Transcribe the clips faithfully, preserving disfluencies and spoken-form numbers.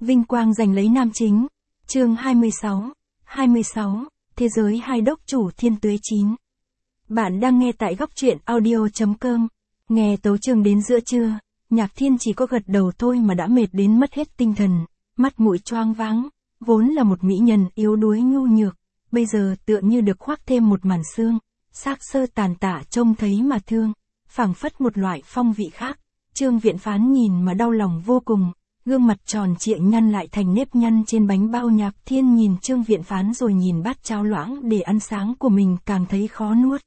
Vinh quang giành lấy nam chính. Chương hai mươi sáu. hai mươi sáu. Thế giới hai đốc chủ Thiên Tuế chín. Bạn đang nghe tại góc truyện audio chấm com. Nghe tấu chương đến giữa trưa, Nhạc Thiên chỉ có gật đầu thôi mà đã mệt đến mất hết tinh thần, mắt mũi choáng váng, vốn là một mỹ nhân yếu đuối nhu nhược, bây giờ tựa như được khoác thêm một màn xương, xác xơ tàn tạ trông thấy mà thương, phảng phất một loại phong vị khác. Trương Viễn Phán nhìn mà đau lòng vô cùng, gương mặt tròn trịa nhăn lại thành nếp nhăn trên bánh bao. Nhạc Thiên nhìn Trương Viễn Phán rồi nhìn bát cháo loãng để ăn sáng của mình càng thấy khó nuốt.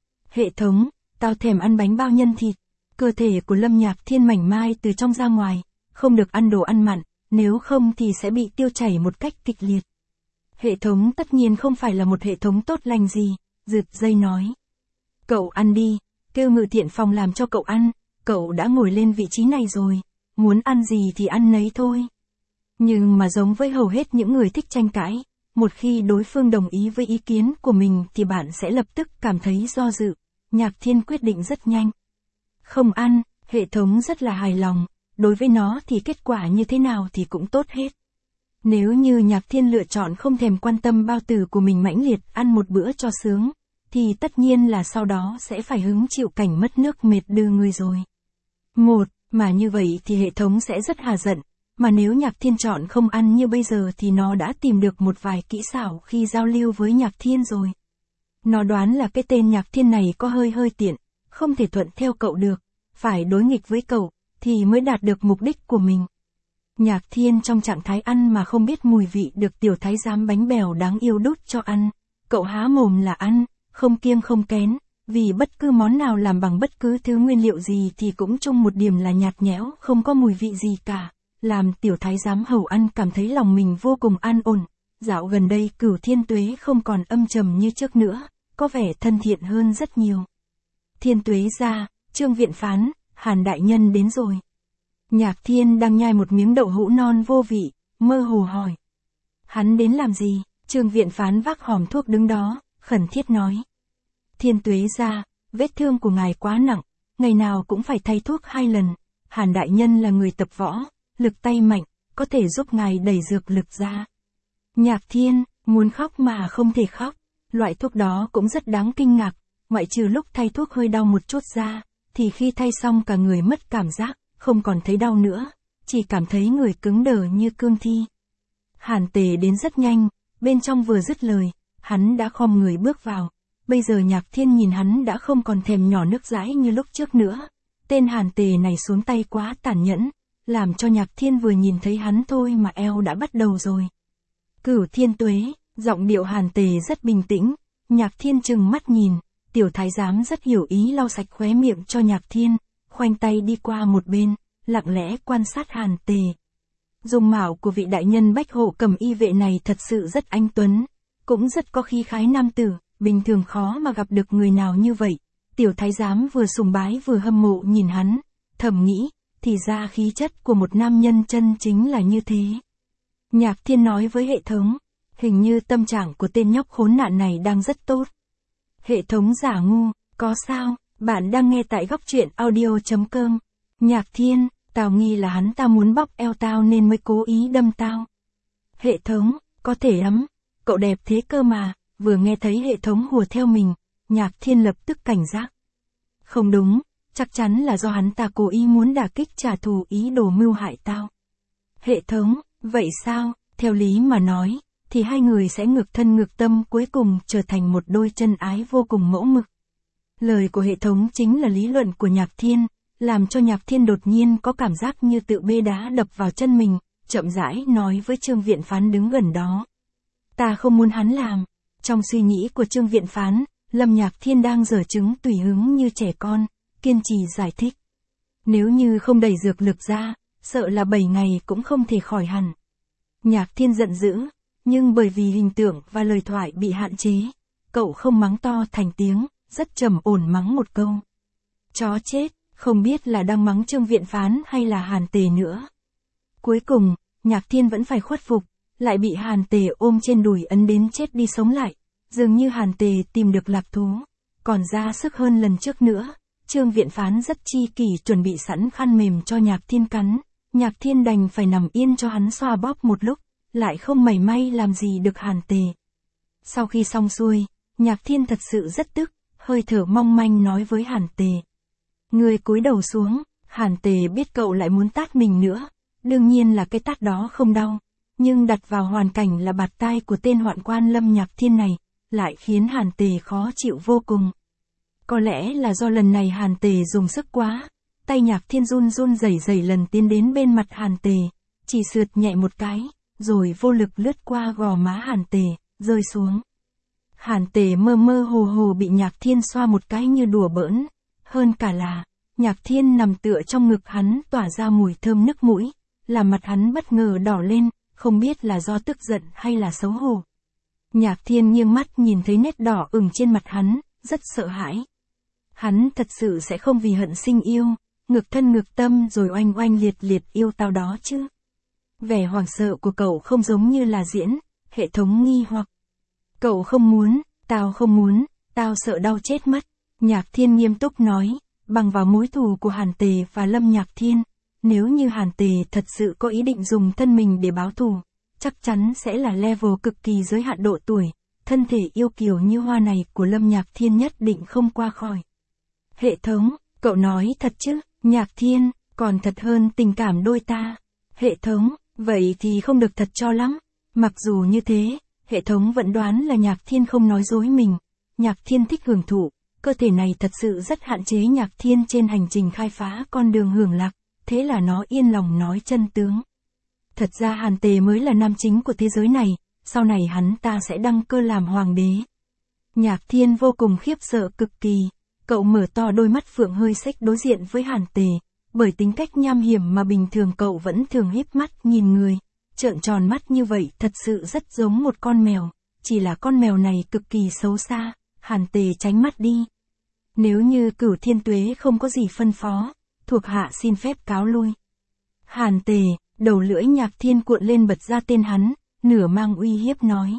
Hệ thống, tao thèm ăn bánh bao nhân thịt. Cơ thể của Lâm Nhạc Thiên mảnh mai từ trong ra ngoài, không được ăn đồ ăn mặn, nếu không thì sẽ bị tiêu chảy một cách kịch liệt. Hệ thống tất nhiên không phải là một hệ thống tốt lành gì, rượt dây nói. Cậu ăn đi, kêu ngự thiện phòng làm cho cậu ăn, cậu đã ngồi lên vị trí này rồi, muốn ăn gì thì ăn nấy thôi. Nhưng mà giống với hầu hết những người thích tranh cãi, một khi đối phương đồng ý với ý kiến của mình thì bạn sẽ lập tức cảm thấy do dự. Nhạc Thiên quyết định rất nhanh. Không ăn, hệ thống rất là hài lòng, đối với nó thì kết quả như thế nào thì cũng tốt hết. Nếu như Nhạc Thiên lựa chọn không thèm quan tâm bao tử của mình mãnh liệt ăn một bữa cho sướng, thì tất nhiên là sau đó sẽ phải hứng chịu cảnh mất nước mệt đưa người rồi. Một, mà như vậy thì hệ thống sẽ rất hà giận, mà nếu Nhạc Thiên chọn không ăn như bây giờ thì nó đã tìm được một vài kỹ xảo khi giao lưu với Nhạc Thiên rồi. Nó đoán là cái tên Nhạc Thiên này có hơi hơi tiện, không thể thuận theo cậu được, phải đối nghịch với cậu, thì mới đạt được mục đích của mình. Nhạc Thiên trong trạng thái ăn mà không biết mùi vị được tiểu thái giám bánh bèo đáng yêu đút cho ăn, cậu há mồm là ăn, không kiêng không kén, vì bất cứ món nào làm bằng bất cứ thứ nguyên liệu gì thì cũng chung một điểm là nhạt nhẽo, không có mùi vị gì cả, làm tiểu thái giám hầu ăn cảm thấy lòng mình vô cùng an ổn. Dạo gần đây Cửu Thiên Tuế không còn âm trầm như trước nữa, có vẻ thân thiện hơn rất nhiều. Thiên Tuế ra, Trương Viễn Phán, Hàn đại nhân đến rồi. Nhạc Thiên đang nhai một miếng đậu hũ non vô vị, mơ hồ hỏi. Hắn đến làm gì? Trương Viễn Phán vác hòm thuốc đứng đó, khẩn thiết nói. Thiên Tuế ra, vết thương của ngài quá nặng, ngày nào cũng phải thay thuốc hai lần. Hàn đại nhân là người tập võ, lực tay mạnh, có thể giúp ngài đẩy dược lực ra. Nhạc Thiên, muốn khóc mà không thể khóc, loại thuốc đó cũng rất đáng kinh ngạc, ngoại trừ lúc thay thuốc hơi đau một chút ra, thì khi thay xong cả người mất cảm giác, không còn thấy đau nữa, chỉ cảm thấy người cứng đờ như cương thi. Hàn Tề đến rất nhanh, bên trong vừa dứt lời, hắn đã khom người bước vào, bây giờ Nhạc Thiên nhìn hắn đã không còn thèm nhỏ nước dãi như lúc trước nữa, tên Hàn Tề này xuống tay quá tàn nhẫn, làm cho Nhạc Thiên vừa nhìn thấy hắn thôi mà eo đã bắt đầu rồi. Cửu Thiên Tuế, giọng điệu Hàn Tề rất bình tĩnh, Nhạc Thiên trừng mắt nhìn, tiểu thái giám rất hiểu ý lau sạch khóe miệng cho Nhạc Thiên, khoanh tay đi qua một bên, lặng lẽ quan sát Hàn Tề. Dung mạo của vị đại nhân Bách Hộ Cầm Y vệ này thật sự rất anh tuấn, cũng rất có khí khái nam tử, bình thường khó mà gặp được người nào như vậy. Tiểu thái giám vừa sùng bái vừa hâm mộ nhìn hắn, thầm nghĩ, thì ra khí chất của một nam nhân chân chính là như thế. Nhạc Thiên nói với hệ thống, hình như tâm trạng của tên nhóc khốn nạn này đang rất tốt. Hệ thống giả ngu, có sao, bạn đang nghe tại góc truyện audio chấm com. Nhạc Thiên, tao nghi là hắn ta muốn bóc eo tao nên mới cố ý đâm tao. Hệ thống, có thể lắm, cậu đẹp thế cơ mà. Vừa nghe thấy hệ thống hùa theo mình, Nhạc Thiên lập tức cảnh giác. Không đúng, chắc chắn là do hắn ta cố ý muốn đả kích trả thù, ý đồ mưu hại tao. Hệ thống, vậy sao, theo lý mà nói, thì hai người sẽ ngược thân ngược tâm cuối cùng trở thành một đôi chân ái vô cùng mẫu mực. Lời của hệ thống chính là lý luận của Nhạc Thiên, làm cho Nhạc Thiên đột nhiên có cảm giác như tự bê đá đập vào chân mình, chậm rãi nói với Trương Viễn Phán đứng gần đó. Ta không muốn hắn làm. Trong suy nghĩ của Trương Viễn Phán, Lâm Nhạc Thiên đang giở trứng tùy hứng như trẻ con, kiên trì giải thích. Nếu như không đẩy dược lực ra, sợ là bảy ngày cũng không thể khỏi hẳn. Nhạc Thiên giận dữ, nhưng bởi vì hình tượng và lời thoại bị hạn chế, cậu không mắng to thành tiếng, rất trầm ổn mắng một câu. Chó chết, không biết là đang mắng Trương Viễn Phán hay là Hàn Tề nữa. Cuối cùng, Nhạc Thiên vẫn phải khuất phục, lại bị Hàn Tề ôm trên đùi ấn đến chết đi sống lại, dường như Hàn Tề tìm được lạc thú, còn ra sức hơn lần trước nữa. Trương Viễn Phán rất chi kỷ chuẩn bị sẵn khăn mềm cho Nhạc Thiên cắn, Nhạc Thiên đành phải nằm yên cho hắn xoa bóp một lúc, lại không mảy may làm gì được Hàn Tề. Sau khi xong xuôi, Nhạc Thiên thật sự rất tức, hơi thở mong manh nói với Hàn Tề. Người cúi đầu xuống, Hàn Tề biết cậu lại muốn tát mình nữa, đương nhiên là cái tát đó không đau, nhưng đặt vào hoàn cảnh là bạt tai của tên hoạn quan Lâm Nhạc Thiên này, lại khiến Hàn Tề khó chịu vô cùng. Có lẽ là do lần này Hàn Tề dùng sức quá, tay Nhạc Thiên run run rẩy rẩy lần tiến đến bên mặt Hàn Tề, chỉ sượt nhẹ một cái, rồi vô lực lướt qua gò má Hàn Tề, rơi xuống. Hàn Tề mơ mơ hồ hồ bị Nhạc Thiên xoa một cái như đùa bỡn, hơn cả là, Nhạc Thiên nằm tựa trong ngực hắn tỏa ra mùi thơm nức mũi, làm mặt hắn bất ngờ đỏ lên, không biết là do tức giận hay là xấu hổ. Nhạc Thiên nghiêng mắt nhìn thấy nét đỏ ửng trên mặt hắn, rất sợ hãi. Hắn thật sự sẽ không vì hận sinh yêu, ngược thân ngược tâm rồi oanh oanh liệt liệt yêu tao đó chứ. Vẻ hoảng sợ của cậu không giống như là diễn, hệ thống nghi hoặc. Cậu không muốn, tao không muốn, tao sợ đau chết mất. Nhạc Thiên nghiêm túc nói, bằng vào mối thù của Hàn Tề và Lâm Nhạc Thiên, nếu như Hàn Tề thật sự có ý định dùng thân mình để báo thù, chắc chắn sẽ là level cực kỳ giới hạn độ tuổi, thân thể yêu kiều như hoa này của Lâm Nhạc Thiên nhất định không qua khỏi. Hệ thống, cậu nói thật chứ? Nhạc Thiên, còn thật hơn tình cảm đôi ta. Hệ thống, vậy thì không được thật cho lắm. Mặc dù như thế, hệ thống vẫn đoán là Nhạc Thiên không nói dối mình. Nhạc Thiên thích hưởng thụ, cơ thể này thật sự rất hạn chế Nhạc Thiên trên hành trình khai phá con đường hưởng lạc, thế là nó yên lòng nói chân tướng. Thật ra Hàn Tề mới là nam chính của thế giới này, sau này hắn ta sẽ đăng cơ làm hoàng đế. Nhạc Thiên vô cùng khiếp sợ cực kỳ, cậu mở to đôi mắt phượng hơi xếch đối diện với Hàn Tề, bởi tính cách nham hiểm mà bình thường cậu vẫn thường híp mắt nhìn người, trợn tròn mắt như vậy thật sự rất giống một con mèo, chỉ là con mèo này cực kỳ xấu xa. Hàn Tề tránh mắt đi. Nếu như Cửu Thiên Tuế không có gì phân phó, thuộc hạ xin phép cáo lui. Hàn Tề, đầu lưỡi Nhạc Thiên cuộn lên bật ra tên hắn, nửa mang uy hiếp nói.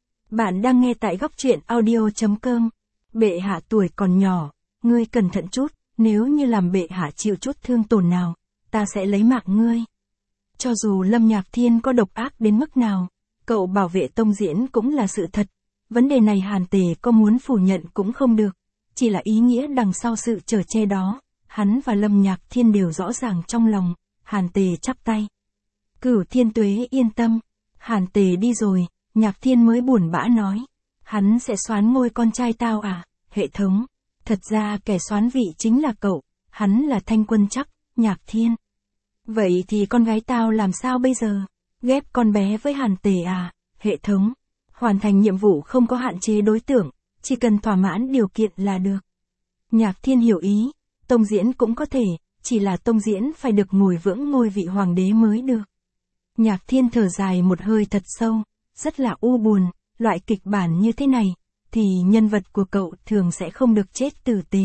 Bạn đang nghe tại góc truyện audio chấm com. Bệ hạ tuổi còn nhỏ, ngươi cẩn thận chút, nếu như làm bệ hạ chịu chút thương tổn nào, ta sẽ lấy mạng ngươi. Cho dù Lâm Nhạc Thiên có độc ác đến mức nào, cậu bảo vệ tông diễn cũng là sự thật. Vấn đề này Hàn Tề có muốn phủ nhận cũng không được, chỉ là ý nghĩa đằng sau sự chở che đó, hắn và Lâm Nhạc Thiên đều rõ ràng trong lòng. Hàn Tề chắp tay. Cửu Thiên Tuế yên tâm, Hàn Tề đi rồi, Nhạc Thiên mới buồn bã nói. Hắn sẽ soán ngôi con trai tao à, hệ thống. Thật ra kẻ soán vị chính là cậu, hắn là Thanh Quân chắc, Nhạc Thiên. Vậy thì con gái tao làm sao bây giờ? Ghép con bé với Hàn Tề à, hệ thống. Hoàn thành nhiệm vụ không có hạn chế đối tượng, chỉ cần thỏa mãn điều kiện là được. Nhạc Thiên hiểu ý, tông diễn cũng có thể, chỉ là tông diễn phải được ngồi vững ngôi vị hoàng đế mới được. Nhạc Thiên thở dài một hơi thật sâu, rất là u buồn, loại kịch bản như thế này, thì nhân vật của cậu thường sẽ không được chết tử tế.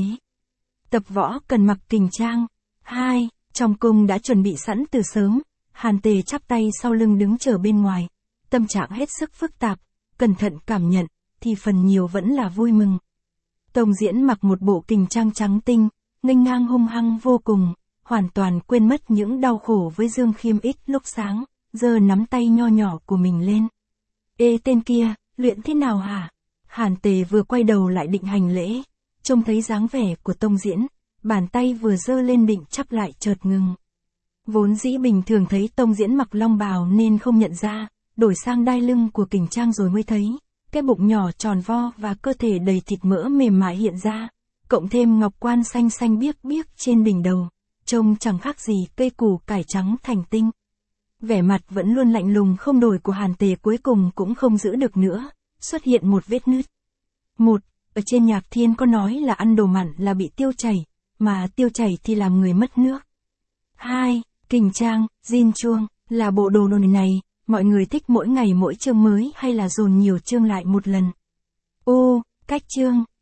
Tập võ cần mặc kình trang. Hai, trong cung đã chuẩn bị sẵn từ sớm, Hàn Tề chắp tay sau lưng đứng chờ bên ngoài, tâm trạng hết sức phức tạp, cẩn thận cảm nhận, thì phần nhiều vẫn là vui mừng. Tông diễn mặc một bộ kình trang trắng tinh, nghênh ngang hung hăng vô cùng, hoàn toàn quên mất những đau khổ với Dương Khiêm ít lúc sáng, giơ nắm tay nho nhỏ của mình lên. Ê tên kia, luyện thế nào hả? Hàn Tề vừa quay đầu lại định hành lễ, trông thấy dáng vẻ của tông diễn, bàn tay vừa giơ lên định chắp lại chợt ngừng. Vốn dĩ bình thường thấy tông diễn mặc long bào nên không nhận ra, đổi sang đai lưng của kình trang rồi mới thấy, cái bụng nhỏ tròn vo và cơ thể đầy thịt mỡ mềm mại hiện ra, cộng thêm ngọc quan xanh xanh biếc biếc trên đỉnh đầu, trông chẳng khác gì cây củ cải trắng thành tinh. Vẻ mặt vẫn luôn lạnh lùng không đổi của Hàn Tề cuối cùng cũng không giữ được nữa, xuất hiện một vết nứt. Một, ở trên Nhạc Thiên có nói là ăn đồ mặn là bị tiêu chảy, mà tiêu chảy thì làm người mất nước. Hai, kình trang, jean chuông, là bộ đồ đồ này, mọi người thích mỗi ngày mỗi chương mới hay là dồn nhiều chương lại một lần? Ô, cách chương,